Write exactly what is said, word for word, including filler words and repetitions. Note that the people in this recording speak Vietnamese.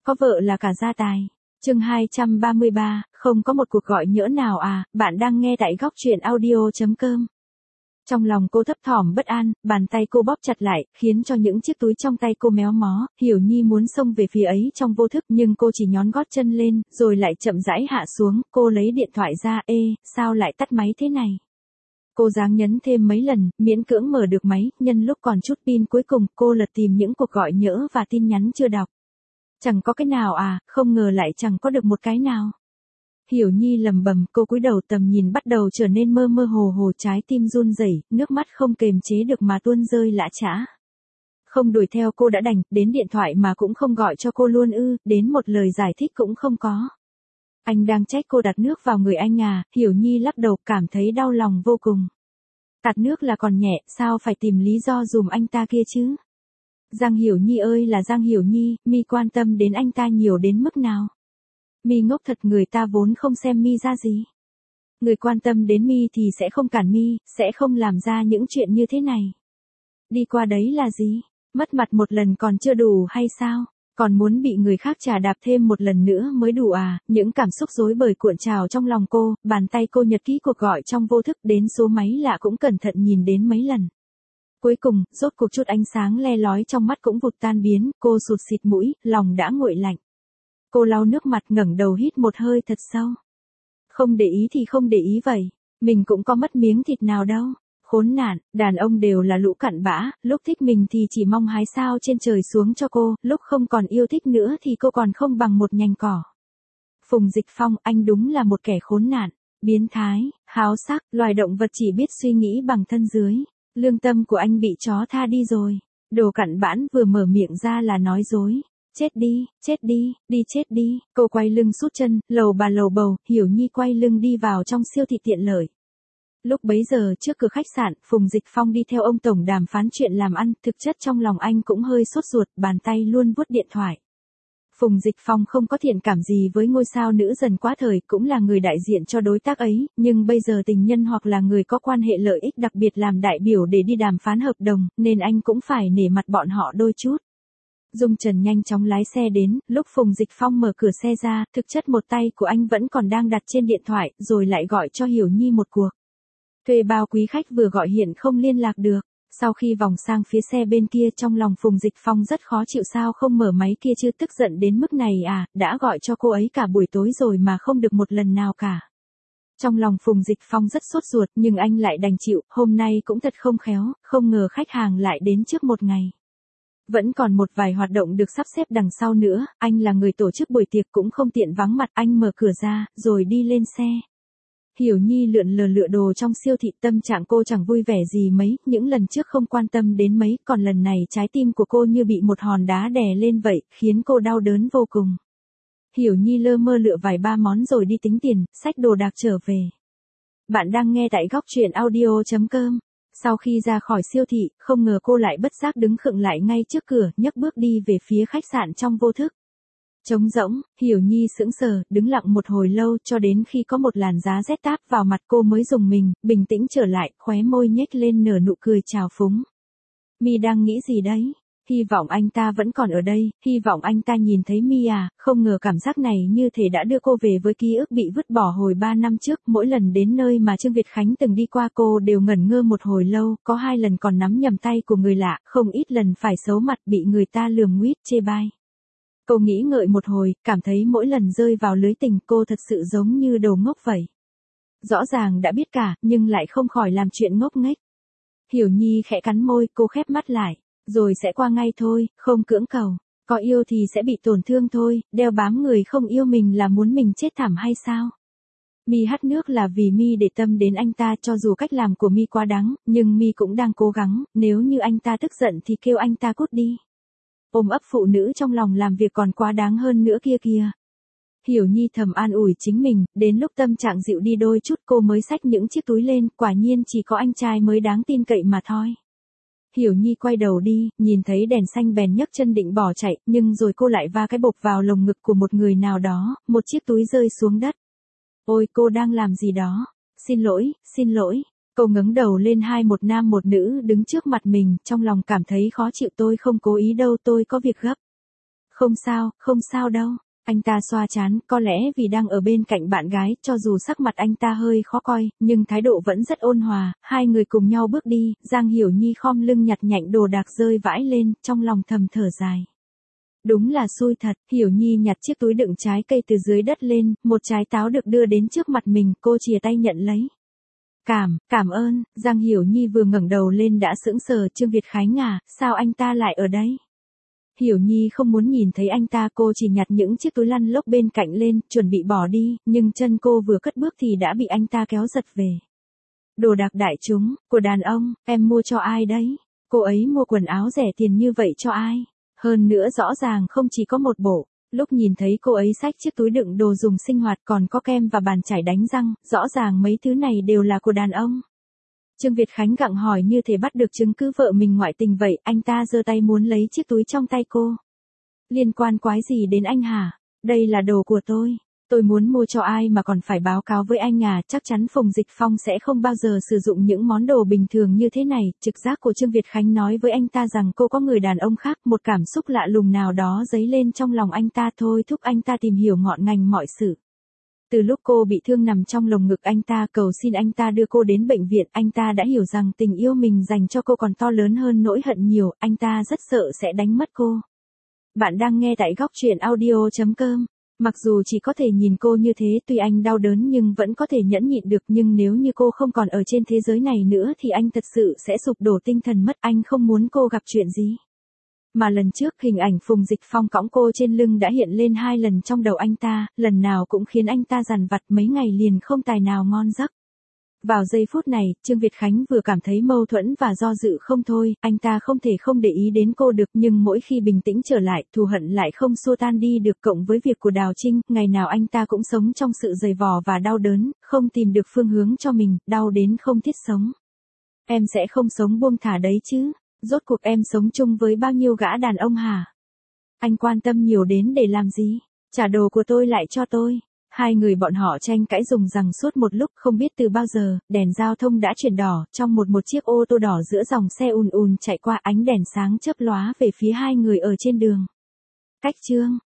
có vợ là cả gia tài. Chương hai trăm ba mươi ba, không có một cuộc gọi nhỡ nào à, bạn đang nghe tại góc truyện audio chấm com. Trong lòng cô thấp thỏm bất an, bàn tay cô bóp chặt lại, khiến cho những chiếc túi trong tay cô méo mó, Hiểu Nhi muốn xông về phía ấy trong vô thức nhưng cô chỉ nhón gót chân lên, rồi lại chậm rãi hạ xuống, cô lấy điện thoại ra, ê, sao lại tắt máy thế này? Cô ráng nhấn thêm mấy lần, miễn cưỡng mở được máy, nhân lúc còn chút pin cuối cùng, cô lật tìm những cuộc gọi nhỡ và tin nhắn chưa đọc. Chẳng có cái nào à, không ngờ lại chẳng có được một cái nào. Hiểu Nhi lầm bầm, cô cúi đầu tầm nhìn bắt đầu trở nên mơ mơ hồ hồ, trái tim run rẩy, nước mắt không kềm chế được mà tuôn rơi lã chã. Không đuổi theo cô đã đành, đến điện thoại mà cũng không gọi cho cô luôn ư, đến một lời giải thích cũng không có. Anh đang trách cô đặt nước vào người anh à, Hiểu Nhi lắc đầu cảm thấy đau lòng vô cùng. Tạt nước là còn nhẹ, sao phải tìm lý do dùm anh ta kia chứ? Giang Hiểu Nhi ơi là Giang Hiểu Nhi, mi quan tâm đến anh ta nhiều đến mức nào? Mi ngốc thật, người ta vốn không xem mi ra gì. Người quan tâm đến mi thì sẽ không cản mi, sẽ không làm ra những chuyện như thế này. Đi qua đấy là gì? Mất mặt một lần còn chưa đủ hay sao? Còn muốn bị người khác chà đạp thêm một lần nữa mới đủ à? Những cảm xúc rối bời cuộn trào trong lòng cô, bàn tay cô nhật ký cuộc gọi trong vô thức, đến số máy lạ cũng cẩn thận nhìn đến mấy lần. Cuối cùng, rốt cuộc chút ánh sáng le lói trong mắt cũng vụt tan biến, cô sụt xịt mũi, lòng đã nguội lạnh. Cô lau nước mặt ngẩng đầu hít một hơi thật sâu. Không để ý thì không để ý vậy, mình cũng có mất miếng thịt nào đâu. Khốn nạn, đàn ông đều là lũ cặn bã, lúc thích mình thì chỉ mong hái sao trên trời xuống cho cô, lúc không còn yêu thích nữa thì cô còn không bằng một nhành cỏ. Phùng Dịch Phong, anh đúng là một kẻ khốn nạn, biến thái, háo sắc, loài động vật chỉ biết suy nghĩ bằng thân dưới. Lương tâm của anh bị chó tha đi rồi. Đồ cặn bãn vừa mở miệng ra là nói dối. Chết đi, chết đi, đi chết đi. Cô quay lưng sút chân, lầu bà lầu bầu, Hiểu Nhi quay lưng đi vào trong siêu thị tiện lợi. Lúc bấy giờ trước cửa khách sạn, Phùng Dịch Phong đi theo ông tổng đàm phán chuyện làm ăn, thực chất trong lòng anh cũng hơi sốt ruột, bàn tay luôn vuốt điện thoại. Phùng Dịch Phong không có thiện cảm gì với ngôi sao nữ dần quá thời, cũng là người đại diện cho đối tác ấy, nhưng bây giờ tình nhân hoặc là người có quan hệ lợi ích đặc biệt làm đại biểu để đi đàm phán hợp đồng, nên anh cũng phải nể mặt bọn họ đôi chút. Dung Trần nhanh chóng lái xe đến, lúc Phùng Dịch Phong mở cửa xe ra, thực chất một tay của anh vẫn còn đang đặt trên điện thoại, rồi lại gọi cho Hiểu Nhi một cuộc. Thuê bao quý khách vừa gọi hiện không liên lạc được. Sau khi vòng sang phía xe bên kia, trong lòng Phùng Dịch Phong rất khó chịu, sao không mở máy kia chứ, tức giận đến mức này à, đã gọi cho cô ấy cả buổi tối rồi mà không được một lần nào cả. Trong lòng Phùng Dịch Phong rất sốt ruột, nhưng anh lại đành chịu, hôm nay cũng thật không khéo, không ngờ khách hàng lại đến trước một ngày. Vẫn còn một vài hoạt động được sắp xếp đằng sau nữa, anh là người tổ chức buổi tiệc cũng không tiện vắng mặt, anh mở cửa ra, rồi đi lên xe. Hiểu Nhi lượn lờ lựa đồ trong siêu thị, tâm trạng cô chẳng vui vẻ gì mấy, những lần trước không quan tâm đến mấy, còn lần này trái tim của cô như bị một hòn đá đè lên vậy, khiến cô đau đớn vô cùng. Hiểu Nhi lơ mơ lựa vài ba món rồi đi tính tiền, xách đồ đạc trở về. Bạn đang nghe tại góc truyện audio chấm com. Sau khi ra khỏi siêu thị, không ngờ cô lại bất giác đứng khựng lại ngay trước cửa, nhấc bước đi về phía khách sạn trong vô thức. Trống rỗng, Hiểu Nhi sững sờ, đứng lặng một hồi lâu, cho đến khi có một làn giá rét táp vào mặt cô mới rùng mình, bình tĩnh trở lại, khóe môi nhếch lên nở nụ cười trào phúng. Mi đang nghĩ gì đấy? Hy vọng anh ta vẫn còn ở đây, hy vọng anh ta nhìn thấy Mi à, không ngờ cảm giác này như thể đã đưa cô về với ký ức bị vứt bỏ hồi ba năm trước, mỗi lần đến nơi mà Trương Việt Khánh từng đi qua cô đều ngẩn ngơ một hồi lâu, có hai lần còn nắm nhầm tay của người lạ, không ít lần phải xấu mặt bị người ta lườm nguýt chê bai. Cô nghĩ ngợi một hồi, cảm thấy mỗi lần rơi vào lưới tình cô thật sự giống như đồ ngốc vậy. Rõ ràng đã biết cả, nhưng lại không khỏi làm chuyện ngốc nghếch. Hiểu Nhi khẽ cắn môi, cô khép mắt lại, rồi sẽ qua ngay thôi, không cưỡng cầu. Có yêu thì sẽ bị tổn thương thôi, đeo bám người không yêu mình là muốn mình chết thảm hay sao? Mi hắt nước là vì Mi để tâm đến anh ta, cho dù cách làm của Mi quá đáng, nhưng Mi cũng đang cố gắng, nếu như anh ta tức giận thì kêu anh ta cút đi. Ôm ấp phụ nữ trong lòng làm việc còn quá đáng hơn nữa kia kìa. Hiểu Nhi thầm an ủi chính mình, đến lúc tâm trạng dịu đi đôi chút cô mới xách những chiếc túi lên, quả nhiên chỉ có anh trai mới đáng tin cậy mà thôi. Hiểu Nhi quay đầu đi, nhìn thấy đèn xanh bèn nhấc chân định bỏ chạy, nhưng rồi cô lại va cái bộp vào lồng ngực của một người nào đó, một chiếc túi rơi xuống đất. Ôi, cô đang làm gì đó? Xin lỗi, xin lỗi. Cô ngẩng đầu lên, hai một nam một nữ đứng trước mặt mình, trong lòng cảm thấy khó chịu, tôi không cố ý đâu, tôi có việc gấp. Không sao, không sao đâu. Anh ta xoa trán, có lẽ vì đang ở bên cạnh bạn gái, cho dù sắc mặt anh ta hơi khó coi, nhưng thái độ vẫn rất ôn hòa, hai người cùng nhau bước đi, Giang Hiểu Nhi khom lưng nhặt nhạnh đồ đạc rơi vãi lên, trong lòng thầm thở dài. Đúng là xui thật, Hiểu Nhi nhặt chiếc túi đựng trái cây từ dưới đất lên, một trái táo được đưa đến trước mặt mình, cô chìa tay nhận lấy. Cảm, cảm ơn, Giang Hiểu Nhi vừa ngẩng đầu lên đã sững sờ. Trương Việt Khánh à, sao anh ta lại ở đây? Hiểu Nhi không muốn nhìn thấy anh ta, cô chỉ nhặt những chiếc túi lăn lốc bên cạnh lên, chuẩn bị bỏ đi, nhưng chân cô vừa cất bước thì đã bị anh ta kéo giật về. Đồ đạc đại chúng, của đàn ông, em mua cho ai đấy? Cô ấy mua quần áo rẻ tiền như vậy cho ai? Hơn nữa rõ ràng không chỉ có một bộ. Lúc nhìn thấy cô ấy xách chiếc túi đựng đồ dùng sinh hoạt còn có kem và bàn chải đánh răng, rõ ràng mấy thứ này đều là của đàn ông. Trương Việt Khánh gặng hỏi như thể bắt được chứng cứ vợ mình ngoại tình vậy, anh ta giơ tay muốn lấy chiếc túi trong tay cô. Liên quan quái gì đến anh hả? Đây là đồ của tôi. Tôi muốn mua cho ai mà còn phải báo cáo với anh à, chắc chắn Phùng Dịch Phong sẽ không bao giờ sử dụng những món đồ bình thường như thế này. Trực giác của Trương Việt Khánh nói với anh ta rằng cô có người đàn ông khác, một cảm xúc lạ lùng nào đó dấy lên trong lòng anh ta, thôi thúc anh ta tìm hiểu ngọn ngành mọi sự. Từ lúc cô bị thương nằm trong lồng ngực anh ta cầu xin anh ta đưa cô đến bệnh viện, anh ta đã hiểu rằng tình yêu mình dành cho cô còn to lớn hơn nỗi hận nhiều, anh ta rất sợ sẽ đánh mất cô. Bạn đang nghe tại góc truyện audio chấm com. Mặc dù chỉ có thể nhìn cô như thế, tuy anh đau đớn nhưng vẫn có thể nhẫn nhịn được, nhưng nếu như cô không còn ở trên thế giới này nữa thì anh thật sự sẽ sụp đổ tinh thần mất, anh không muốn cô gặp chuyện gì. Mà lần trước hình ảnh Phùng Dịch Phong cõng cô trên lưng đã hiện lên hai lần trong đầu anh ta, lần nào cũng khiến anh ta dằn vặt mấy ngày liền không tài nào ngon giấc. Vào giây phút này, Trương Việt Khánh vừa cảm thấy mâu thuẫn và do dự không thôi, anh ta không thể không để ý đến cô được, nhưng mỗi khi bình tĩnh trở lại, thù hận lại không xua tan đi được, cộng với việc của Đào Trinh, ngày nào anh ta cũng sống trong sự dày vò và đau đớn, không tìm được phương hướng cho mình, đau đến không thiết sống. Em sẽ không sống buông thả đấy chứ, rốt cuộc em sống chung với bao nhiêu gã đàn ông hả? Anh quan tâm nhiều đến để làm gì? Trả đồ của tôi lại cho tôi. Hai người bọn họ tranh cãi rùng rằng suốt một lúc, không biết từ bao giờ, đèn giao thông đã chuyển đỏ, trong một một chiếc ô tô đỏ giữa dòng xe ùn ùn chạy qua, ánh đèn sáng chớp lóa về phía hai người ở trên đường. Cách Trương